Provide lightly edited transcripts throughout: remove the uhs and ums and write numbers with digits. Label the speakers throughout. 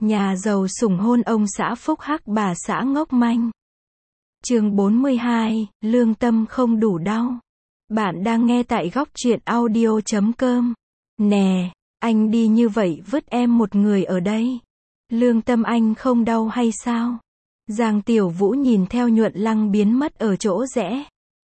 Speaker 1: Nhà giàu sủng hôn ông xã phúc hắc bà xã ngốc manh. Chương 42, lương tâm không đủ đau. Bạn đang nghe tại góc truyện audio.com. Nè, anh đi như vậy vứt em một người ở đây. Lương tâm anh không đau hay sao? Giang Tiểu Vũ nhìn theo Nhuận Lăng biến mất ở chỗ rẽ.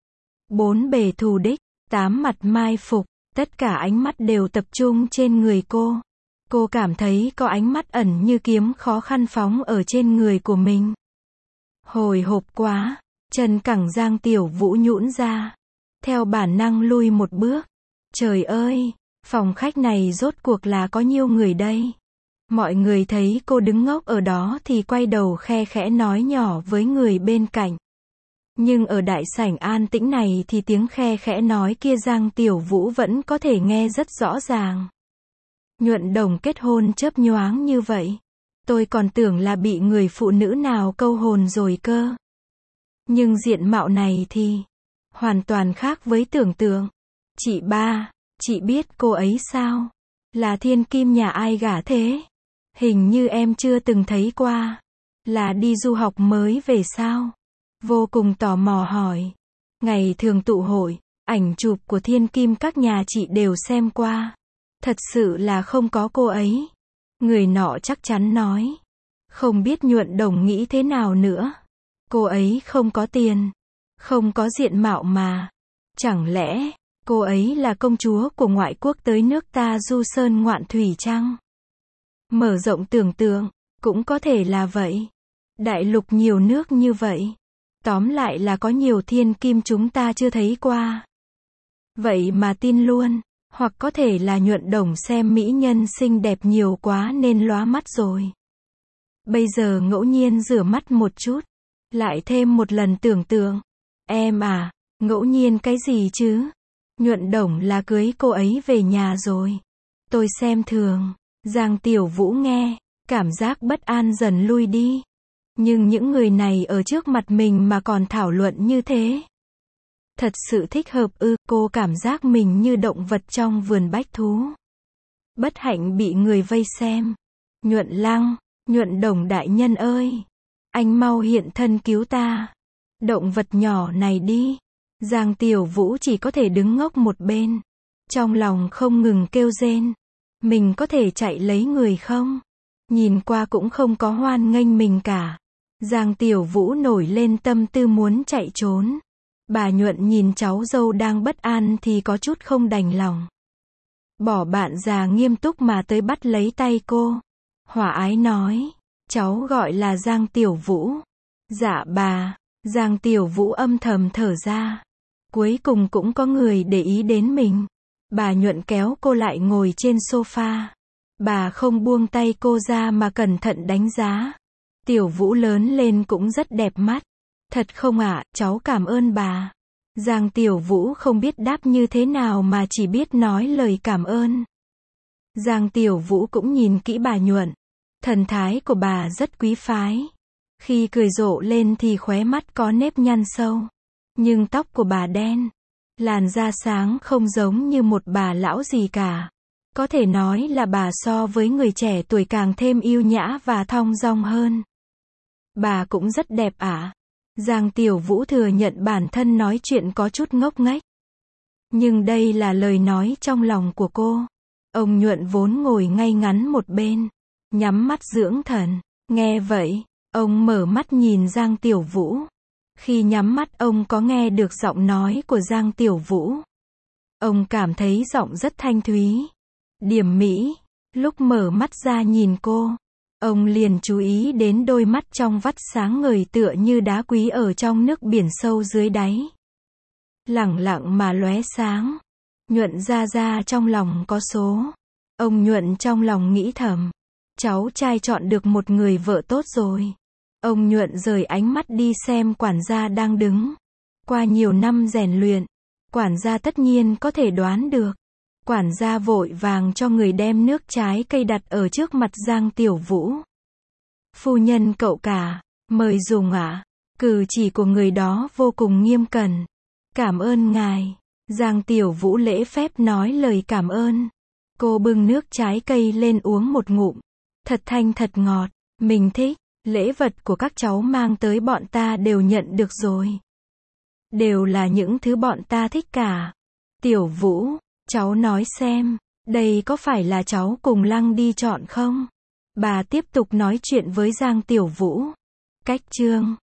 Speaker 1: Bốn bề thù đích, tám mặt mai phục, tất cả ánh mắt đều tập trung trên người cô. Cô cảm thấy có ánh mắt ẩn như kiếm khó khăn phóng ở trên người của mình. Hồi hộp quá, chân cẳng Giang Tiểu Vũ nhũn ra. Theo bản năng lui một bước. Trời ơi, phòng khách này rốt cuộc là có nhiêu người đây? Mọi người thấy cô đứng ngốc ở đó thì quay đầu khe khẽ nói nhỏ với người bên cạnh. Nhưng ở đại sảnh an tĩnh này thì tiếng khe khẽ nói kia Giang Tiểu Vũ vẫn có thể nghe rất rõ ràng. Nhuận Đồng kết hôn chớp nhoáng như vậy. Tôi còn tưởng là bị người phụ nữ nào câu hồn rồi cơ. Nhưng diện mạo này thì hoàn toàn khác với tưởng tượng. Chị ba, chị biết cô ấy sao? Là thiên kim nhà ai gả thế? Hình như em chưa từng thấy qua. Là đi du học mới về sao? Vô cùng tò mò hỏi. Ngày thường tụ hội, ảnh chụp của thiên kim các nhà chị đều xem qua. Thật sự là không có cô ấy. Người nọ chắc chắn nói. Không biết Nhuận Đồng nghĩ thế nào nữa. Cô ấy không có tiền. Không có diện mạo mà. Chẳng lẽ, cô ấy là công chúa của ngoại quốc tới nước ta du sơn ngoạn thủy chăng? Mở rộng tưởng tượng, cũng có thể là vậy. Đại lục nhiều nước như vậy. Tóm lại là có nhiều thiên kim chúng ta chưa thấy qua. Vậy mà tin luôn. Hoặc có thể là Nhuận Đồng xem mỹ nhân xinh đẹp nhiều quá nên lóa mắt rồi. Bây giờ ngẫu nhiên rửa mắt một chút. Lại thêm một lần tưởng tượng. Em à, ngẫu nhiên cái gì chứ? Nhuận Đồng là cưới cô ấy về nhà rồi. Tôi xem thường. Giang Tiểu Vũ nghe, cảm giác bất an dần lui đi. Nhưng những người này ở trước mặt mình mà còn thảo luận như thế. Thật sự thích hợp ư, cô cảm giác mình như động vật trong vườn bách thú. Bất hạnh bị người vây xem. Nhuận Lăng, Nhuận Đồng đại nhân ơi. Anh mau hiện thân cứu ta. Động vật nhỏ này đi. Giang Tiểu Vũ chỉ có thể đứng ngốc một bên. Trong lòng không ngừng kêu rên. Mình có thể chạy lấy người không? Nhìn qua cũng không có hoan nghênh mình cả. Giang Tiểu Vũ nổi lên tâm tư muốn chạy trốn. Bà Nhuận nhìn cháu dâu đang bất an thì có chút không đành lòng. Bỏ bạn già nghiêm túc mà tới bắt lấy tay cô. Hòa ái nói. Cháu gọi là Giang Tiểu Vũ. Dạ bà. Giang Tiểu Vũ âm thầm thở ra. Cuối cùng cũng có người để ý đến mình. Bà Nhuận kéo cô lại ngồi trên sofa. Bà không buông tay cô ra mà cẩn thận đánh giá. Tiểu Vũ lớn lên cũng rất đẹp mắt. Thật không ạ, cháu cảm ơn bà. Giang Tiểu Vũ không biết đáp như thế nào mà chỉ biết nói lời cảm ơn. Giang Tiểu Vũ cũng nhìn kỹ bà Nhuận. Thần thái của bà rất quý phái. Khi cười rộ lên thì khóe mắt có nếp nhăn sâu. Nhưng tóc của bà đen. Làn da sáng không giống như một bà lão gì cả. Có thể nói là bà so với người trẻ tuổi càng thêm yêu nhã và thong dong hơn. Bà cũng rất đẹp ạ. Giang Tiểu Vũ thừa nhận bản thân nói chuyện có chút ngốc nghếch. Nhưng đây là lời nói trong lòng của cô. Ông Nhuận vốn ngồi ngay ngắn một bên. Nhắm mắt dưỡng thần. Nghe vậy, ông mở mắt nhìn Giang Tiểu Vũ. Khi nhắm mắt ông có nghe được giọng nói của Giang Tiểu Vũ. Ông cảm thấy giọng rất thanh thúy. Điểm mỹ. Lúc mở mắt ra nhìn cô. Ông liền chú ý đến đôi mắt trong vắt sáng ngời tựa như đá quý ở trong nước biển sâu dưới đáy. Lẳng lặng mà lóe sáng. Nhuận ra trong lòng có số. Ông Nhuận trong lòng nghĩ thầm. Cháu trai chọn được một người vợ tốt rồi. Ông Nhuận rời ánh mắt đi xem quản gia đang đứng. Qua nhiều năm rèn luyện, quản gia tất nhiên có thể đoán được. Quản gia vội vàng cho người đem nước trái cây đặt ở trước mặt Giang Tiểu Vũ. Phu nhân cậu cả, mời dùng ạ. Cử chỉ của người đó vô cùng nghiêm cẩn. Cảm ơn ngài. Giang Tiểu Vũ lễ phép nói lời cảm ơn. Cô bưng nước trái cây lên uống một ngụm. Thật thanh thật ngọt. Mình thích. Lễ vật của các cháu mang tới bọn ta đều nhận được rồi. Đều là những thứ bọn ta thích cả. Tiểu Vũ, cháu nói xem, đây có phải là cháu cùng Lăng đi chọn không? Bà tiếp tục nói chuyện với Giang Tiểu Vũ. Cách chương